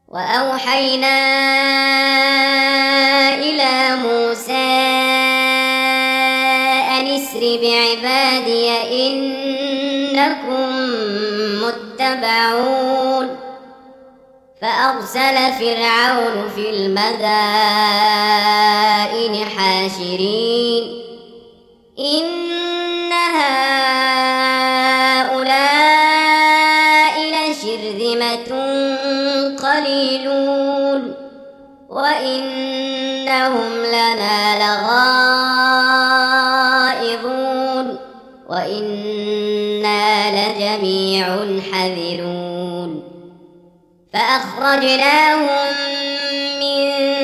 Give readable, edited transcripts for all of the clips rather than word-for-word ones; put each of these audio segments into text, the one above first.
وأوحينا إلى موسى أن اسر بعبادي إنكم متبعون فأرسل فرعون في المدائن حاشرين إن هؤلاء لشرذمة قليلون وإنهم لنا لغائظون وإنا لجميع حذرون فأخرجناهم من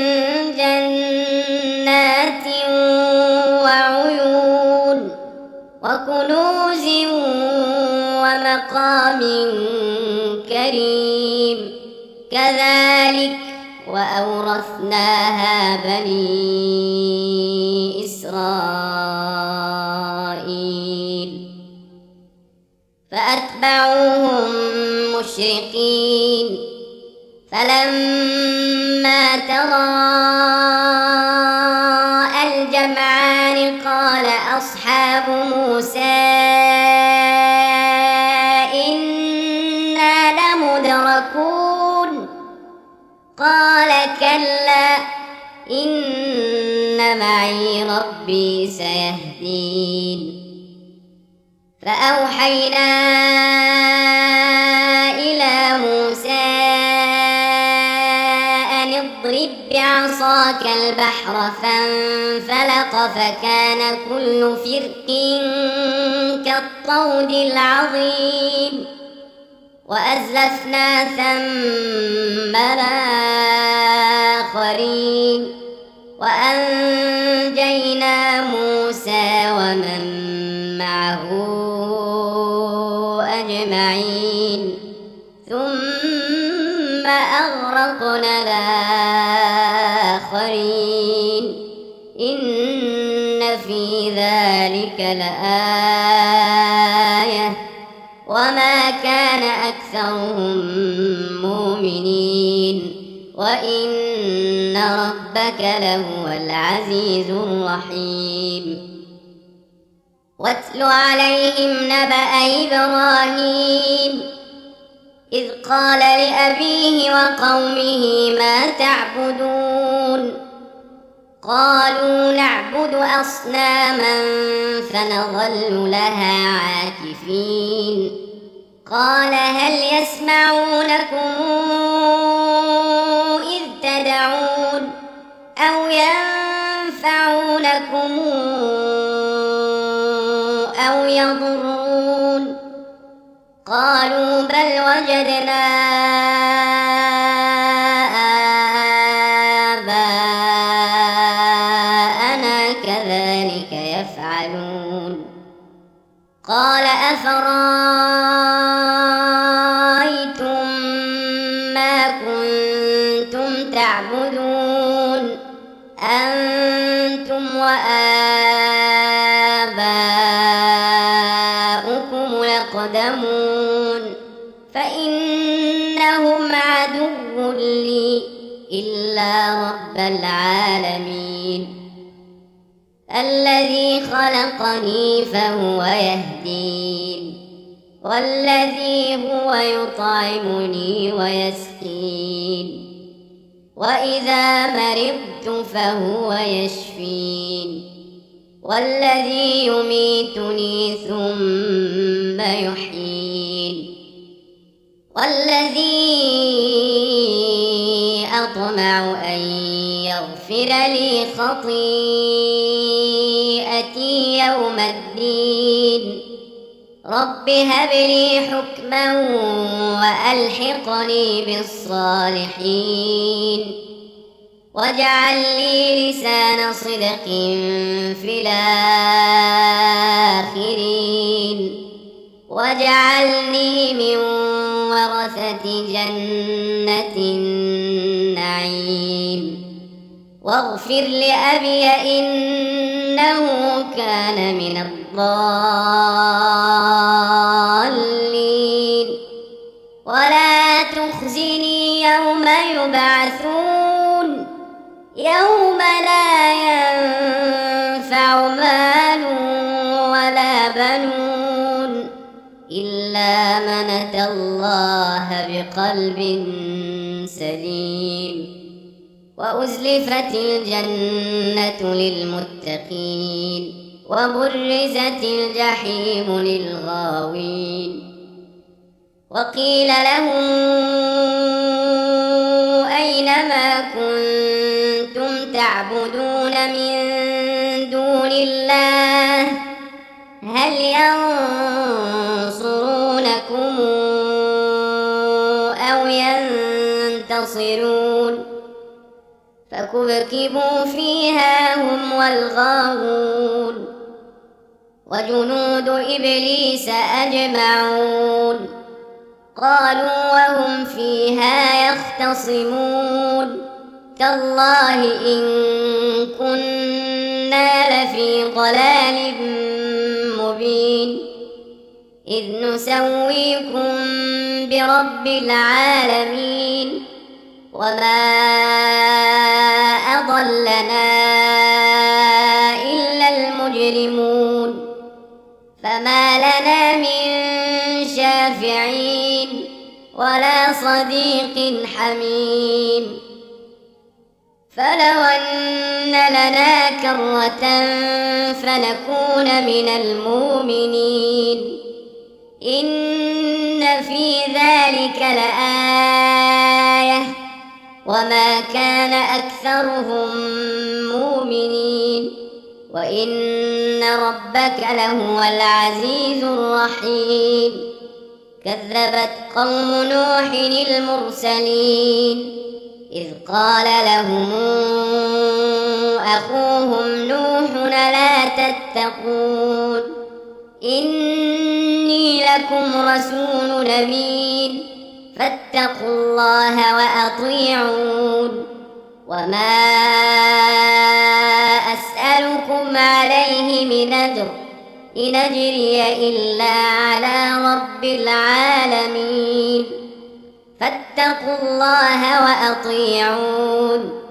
جنات وعيون وكنوز ومقام كريم كذلك وأورثناها بني إسرائيل فأتبعوهم مشرقين فلما تراءى الجمعان قال أصحاب موسى إنا لمدركون قال كلا إن معي ربي سيهدين فأوحينا إلى موسى أن اضرب بعصاك البحر فانفلق فكان كل فرق كالطود العظيم وأزلفنا ثم الآخرين وأنجينا موسى ومن معه أجمعين ثم أغرقنا الآخرين إن في ذلك لآية وما كان أكثرهم مؤمنين وإن ربك لهو العزيز الرحيم واتل عليهم نبأ إبراهيم إذ قال لأبيه وقومه ما تعبدون قالوا نعبد أصناما فنظل لها عاكفين قال هل يسمعونكم إذ تدعون أو ينفعونكم أو يضرون قالوا بل وجدنا آباءنا كذلك يفعلون قال أفرأيتم ما كنتم تعبدون أنتم وآباؤكم الأقدمون فإنهم عدو لي إلا رب العالمين الذي خلقني فهو يهدين والذي هو يطعمني ويسقين وإذا مرضت فهو يشفين والذي يميتني ثم يحيين والذي أطمع أن يغفر لي خطيئتي يوم الدين رب هب لي حكما وألحقني بالصالحين واجعل لي لسان صدق في الآخرين واجعلني من ورثة جنة النعيم واغفر لأبي إنه كان من الضالين ولا تخزني يوم يبعثون يوم لا ينفع مال ولا بنون إلا من أتى الله بقلب سليم وأزلفت الجنة للمتقين وبرزت الجحيم للغاوين وقيل لهم أين ما كنتم تعبدون من دون الله هل ينصرونكم أو ينتصرون فكبكبوا فيها هم والغاوون وجنود إبليس أجمعون قالوا وهم فيها يختصمون تالله إن كنا لفي ضلال مبين إذ نسويكم برب العالمين وما أضلنا إلا المجرمون فما لنا من شافعين ولا صديق حميم فلو أن لنا كرة فنكون من المؤمنين إن في ذلك لآية وما كان أكثرهم مؤمنين وإن ربك لهو العزيز الرحيم كذبت قوم نوح المرسلين إذ قال لهم أخوهم نوح لا تتقون إني لكم رسول أمين فاتقوا الله وأطيعون وما أسألكم عليه من أجر إن أجري إلا على رب العالمين فاتقوا الله وأطيعون